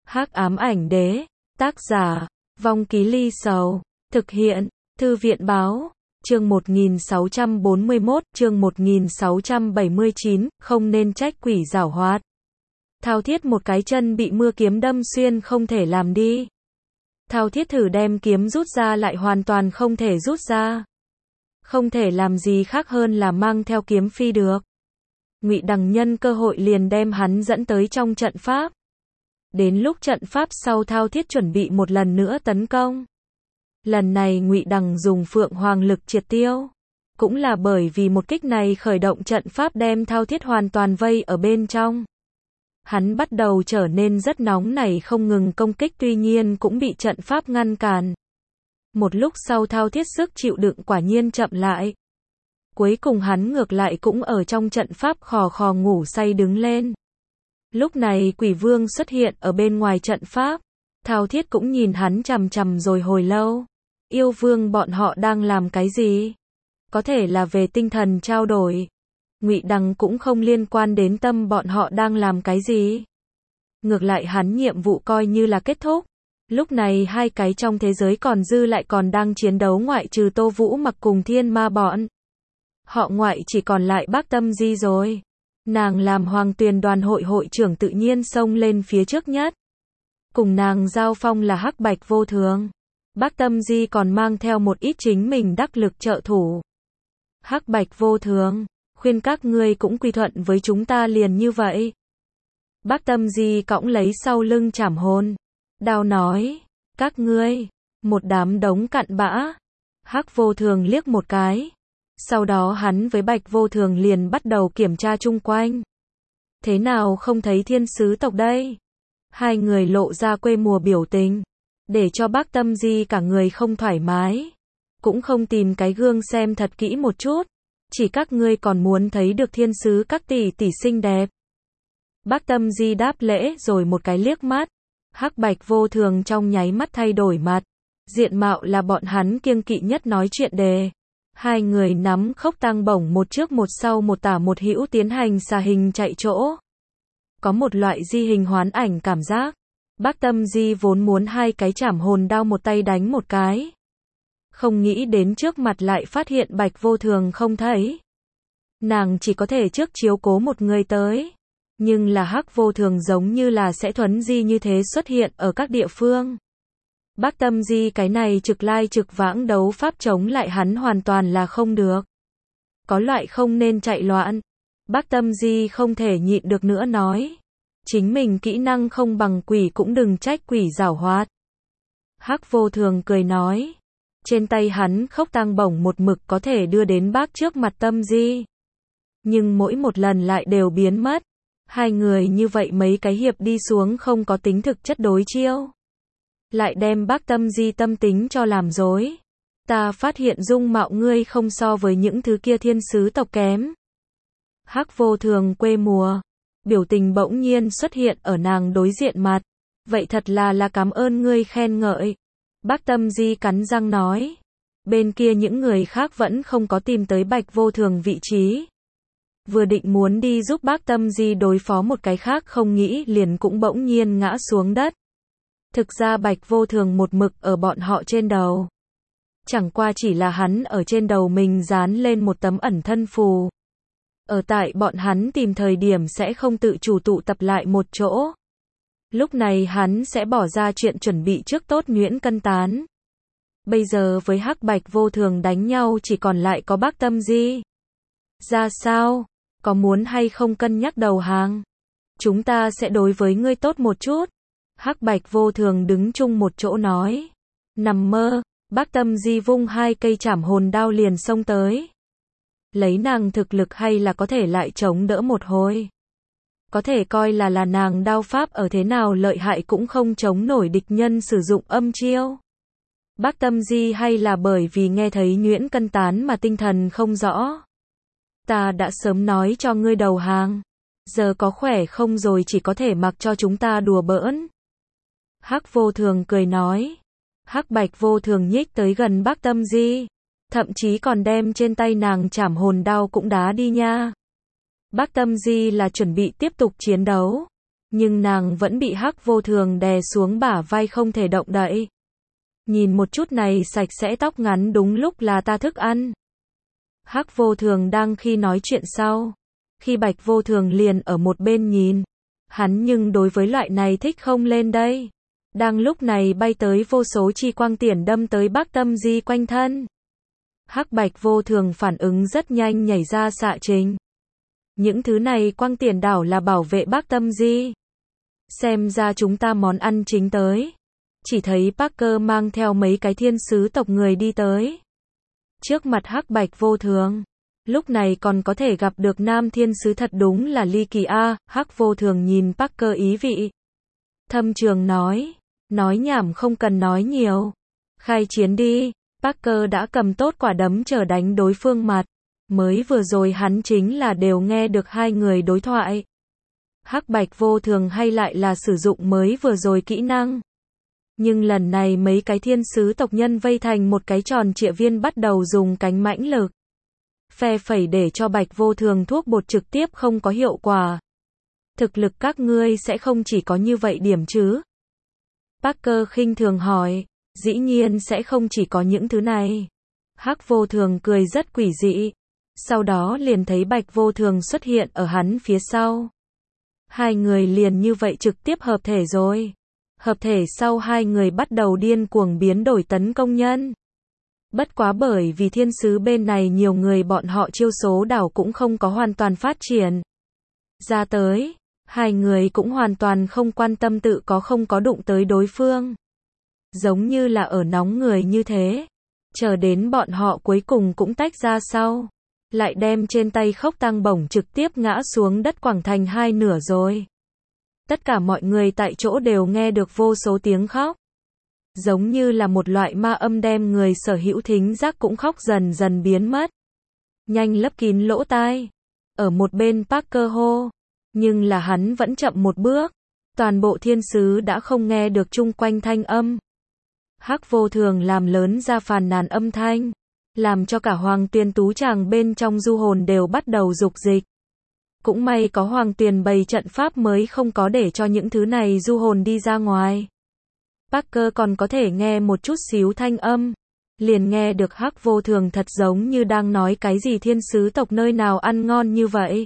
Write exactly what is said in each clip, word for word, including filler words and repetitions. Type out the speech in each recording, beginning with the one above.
Hắc ám ảnh đế, tác giả, Vong Ký Ly Sầu, thực hiện, Thư viện báo, chương một nghìn sáu trăm bốn mươi mốt, chương một nghìn sáu trăm bảy mươi chín, không nên trách quỷ giảo hoạt. Thao Thiết một cái chân bị mưa kiếm đâm xuyên không thể làm đi. Thao Thiết thử đem kiếm rút ra lại hoàn toàn không thể rút ra. Không thể làm gì khác hơn là mang theo kiếm phi được. Ngụy Đằng nhân cơ hội liền đem hắn dẫn tới trong trận pháp. Đến lúc trận pháp sau Thao Thiết chuẩn bị một lần nữa tấn công. Lần này Ngụy Đằng dùng Phượng Hoàng lực triệt tiêu. Cũng là bởi vì một kích này khởi động trận pháp đem Thao Thiết hoàn toàn vây ở bên trong. Hắn bắt đầu trở nên rất nóng nảy không ngừng công kích tuy nhiên cũng bị trận pháp ngăn cản. Một lúc sau Thao Thiết sức chịu đựng quả nhiên chậm lại. Cuối cùng hắn ngược lại cũng ở trong trận pháp khò khò ngủ say đứng lên. Lúc này Quỷ Vương xuất hiện ở bên ngoài trận pháp. Thao Thiết cũng nhìn hắn chằm chằm rồi hồi lâu. Yêu Vương bọn họ đang làm cái gì? Có thể là về tinh thần trao đổi. Ngụy Đằng cũng không liên quan đến tâm bọn họ đang làm cái gì. Ngược lại hắn nhiệm vụ coi như là kết thúc. Lúc này hai cái trong thế giới còn dư lại còn đang chiến đấu ngoại trừ Tô Vũ Mặc cùng Thiên Ma bọn. Họ ngoại chỉ còn lại Bác Tâm Di rồi. Nàng làm Hoàng Tuyền đoàn hội hội trưởng tự nhiên xông lên phía trước nhất. Cùng nàng giao phong là Hắc Bạch Vô Thường. Bác Tâm Di còn mang theo một ít chính mình đắc lực trợ thủ. Hắc Bạch Vô Thường, khuyên các ngươi cũng quy thuận với chúng ta liền như vậy. Bác Tâm Di cõng lấy sau lưng Trảm Hồn. Đao nói, các ngươi, một đám đống cặn bã. Hắc Vô Thường liếc một cái. Sau đó hắn với Bạch Vô Thường liền bắt đầu kiểm tra chung quanh. Thế nào không thấy thiên sứ tộc đây? Hai người lộ ra quê mùa biểu tình. Để cho Bác Tâm Di cả người không thoải mái. Cũng không tìm cái gương xem thật kỹ một chút. Chỉ các ngươi còn muốn thấy được thiên sứ các tỷ tỷ xinh đẹp. Bác Tâm Di đáp lễ rồi một cái liếc mắt. Hắc Bạch Vô Thường trong nháy mắt thay đổi mặt. Diện mạo là bọn hắn kiêng kỵ nhất nói chuyện đề. Hai người nắm khốc tăng bổng một trước một sau một tả một hữu tiến hành xà hình chạy chỗ. Có một loại di hình hoán ảnh cảm giác. Bác Tâm Di vốn muốn hai cái Trảm Hồn đao một tay đánh một cái. Không nghĩ đến trước mặt lại phát hiện Bạch Vô Thường không thấy. Nàng chỉ có thể trước chiếu cố một người tới. Nhưng là Hắc Vô Thường giống như là sẽ thuấn di như thế xuất hiện ở các địa phương. Bác Tâm Di cái này trực lai trực vãng đấu pháp chống lại hắn hoàn toàn là không được. Có loại không nên chạy loạn. Bác Tâm Di không thể nhịn được nữa nói. Chính mình kỹ năng không bằng quỷ cũng đừng trách quỷ giảo hoạt. Hắc Vô Thường cười nói. Trên tay hắn khốc tăng bổng một mực có thể đưa đến bác trước mặt Tâm Di. Nhưng mỗi một lần lại đều biến mất. Hai người như vậy mấy cái hiệp đi xuống không có tính thực chất đối chiêu. Lại đem Bác Tâm Di tâm tính cho làm dối. Ta phát hiện dung mạo ngươi không so với những thứ kia thiên sứ tộc kém. Hắc Vô Thường quê mùa. Biểu tình bỗng nhiên xuất hiện ở nàng đối diện mặt. Vậy thật là là cảm ơn ngươi khen ngợi. Bác Tâm Di cắn răng nói. Bên kia những người khác vẫn không có tìm tới Bạch Vô Thường vị trí. Vừa định muốn đi giúp Bác Tâm Di đối phó một cái khác không nghĩ liền cũng bỗng nhiên ngã xuống đất. Thực ra Bạch Vô Thường một mực ở bọn họ trên đầu. Chẳng qua chỉ là hắn ở trên đầu mình dán lên một tấm ẩn thân phù. Ở tại bọn hắn tìm thời điểm sẽ không tự chủ tụ tập lại một chỗ. Lúc này hắn sẽ bỏ ra chuyện chuẩn bị trước tốt nhuyễn cân tán. Bây giờ với Hắc Bạch Vô Thường đánh nhau chỉ còn lại có Bác Tâm Di. Ra sao? Có muốn hay không cân nhắc đầu hàng? Chúng ta sẽ đối với ngươi tốt một chút. Hắc Bạch Vô Thường đứng chung một chỗ nói. Nằm mơ, Bác Tâm Di vung hai cây Trảm Hồn đao liền xông tới. Lấy nàng thực lực hay là có thể lại chống đỡ một hồi. Có thể coi là là nàng đao pháp ở thế nào lợi hại cũng không chống nổi địch nhân sử dụng âm chiêu. Bác Tâm Di hay là bởi vì nghe thấy nhuyễn cân tán mà tinh thần không rõ. Ta đã sớm nói cho ngươi đầu hàng. Giờ có khỏe không rồi chỉ có thể mặc cho chúng ta đùa bỡn. Hắc Vô Thường cười nói. Hắc Bạch Vô Thường nhích tới gần Bác Tâm Di. Thậm chí còn đem trên tay nàng Trảm Hồn đao cũng đá đi nha. Bác Tâm Di là chuẩn bị tiếp tục chiến đấu. Nhưng nàng vẫn bị Hắc Vô Thường đè xuống bả vai không thể động đậy. Nhìn một chút này sạch sẽ tóc ngắn đúng lúc là ta thức ăn. Hắc Vô Thường đang khi nói chuyện sau. Khi Bạch Vô Thường liền ở một bên nhìn. Hắn nhưng đối với loại này thích không lên đây. Đang lúc này bay tới vô số chi quang tiễn đâm tới Bác Tâm Di quanh thân. Hắc Bạch Vô Thường phản ứng rất nhanh nhảy ra xạ trình. Những thứ này quang tiễn đảo là bảo vệ Bác Tâm Di. Xem ra chúng ta món ăn chính tới. Chỉ thấy Parker mang theo mấy cái thiên sứ tộc người đi tới. Trước mặt Hắc Bạch Vô Thường. Lúc này còn có thể gặp được nam thiên sứ thật đúng là ly kỳ a. Hắc Vô Thường nhìn Parker ý vị. Thâm trường nói. Nói nhảm không cần nói nhiều. Khai chiến đi. Parker đã cầm tốt quả đấm chờ đánh đối phương mặt. Mới vừa rồi hắn chính là đều nghe được hai người đối thoại. Hắc Bạch Vô Thường hay lại là sử dụng mới vừa rồi kỹ năng. Nhưng lần này mấy cái thiên sứ tộc nhân vây thành một cái tròn trịa viên bắt đầu dùng cánh mãnh lực. Phe phẩy để cho Bạch Vô Thường thuốc bột trực tiếp không có hiệu quả. Thực lực các ngươi sẽ không chỉ có như vậy điểm chứ? Parker khinh thường hỏi. Dĩ nhiên sẽ không chỉ có những thứ này. Hắc Vô Thường cười rất quỷ dị. Sau đó liền thấy Bạch Vô Thường xuất hiện ở hắn phía sau. Hai người liền như vậy trực tiếp hợp thể rồi. Hợp thể sau hai người bắt đầu điên cuồng biến đổi tấn công nhân. Bất quá bởi vì thiên sứ bên này nhiều người bọn họ chiêu số đảo cũng không có hoàn toàn phát triển. Ra tới, hai người cũng hoàn toàn không quan tâm tự có không có đụng tới đối phương. Giống như là ở nóng người như thế. Chờ đến bọn họ cuối cùng cũng tách ra sau. Lại đem trên tay Khốc Tăng Bổng trực tiếp ngã xuống đất quẳng thành hai nửa rồi. Tất cả mọi người tại chỗ đều nghe được vô số tiếng khóc. Giống như là một loại ma âm đem người sở hữu thính giác cũng khóc dần dần biến mất. Nhanh lấp kín lỗ tai. Ở một bên Parker hô. Nhưng là hắn vẫn chậm một bước. Toàn bộ thiên sứ đã không nghe được chung quanh thanh âm. Hắc Vô Thường làm lớn ra phàn nàn âm thanh. Làm cho cả Hoàng Tuyền Tú Tràng bên trong du hồn đều bắt đầu dục dịch. Cũng may có Hoàng Tuyền bày trận pháp mới không có để cho những thứ này du hồn đi ra ngoài. Parker còn có thể nghe một chút xíu thanh âm. Liền nghe được Hắc Vô Thường thật giống như đang nói cái gì thiên sứ tộc nơi nào ăn ngon như vậy.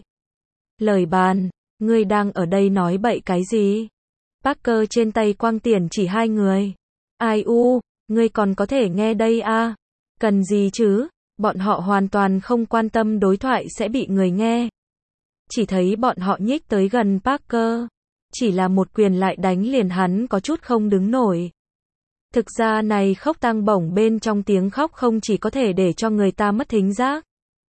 Lời bàn, ngươi đang ở đây nói bậy cái gì? Parker trên tay quang tiễn chỉ hai người. Ai u, ngươi còn có thể nghe đây a? Cần gì chứ? Bọn họ hoàn toàn không quan tâm đối thoại sẽ bị người nghe. Chỉ thấy bọn họ nhích tới gần Parker. Chỉ là một quyền lại đánh liền hắn có chút không đứng nổi. Thực ra này Khốc Tăng Bổng bên trong tiếng khóc không chỉ có thể để cho người ta mất thính giác.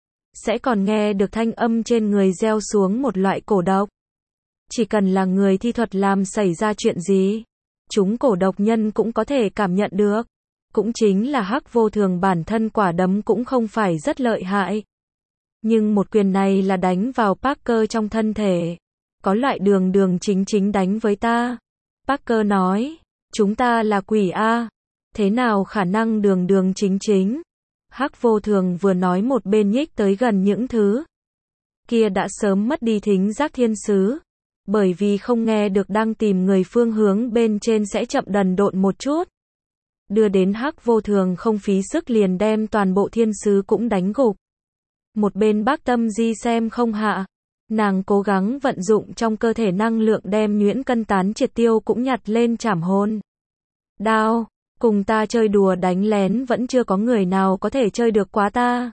Sẽ còn nghe được thanh âm trên người gieo xuống một loại cổ độc. Chỉ cần là người thi thuật làm xảy ra chuyện gì, chúng cổ độc nhân cũng có thể cảm nhận được. Cũng chính là Hắc Vô Thường bản thân quả đấm cũng không phải rất lợi hại. Nhưng một quyền này là đánh vào Parker trong thân thể. Có loại đường đường chính chính đánh với ta. Parker nói, chúng ta là quỷ a, thế nào khả năng đường đường chính chính. Hắc Vô Thường vừa nói một bên nhích tới gần những thứ kia đã sớm mất đi thính giác thiên sứ. Bởi vì không nghe được đang tìm người phương hướng bên trên sẽ chậm đần độn một chút. Đưa đến Hắc Vô Thường không phí sức liền đem toàn bộ thiên sứ cũng đánh gục. Một bên Bác Tâm Di xem không hạ. Nàng cố gắng vận dụng trong cơ thể năng lượng đem nhuyễn cân tán triệt tiêu cũng nhặt lên trảm hồn. Đao, cùng ta chơi đùa đánh lén vẫn chưa có người nào có thể chơi được quá ta.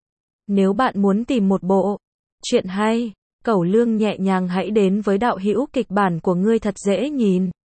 Nếu bạn muốn tìm một bộ chuyện hay, Cẩu Lương nhẹ nhàng hãy đến với đạo hữu kịch bản của ngươi thật dễ nhìn.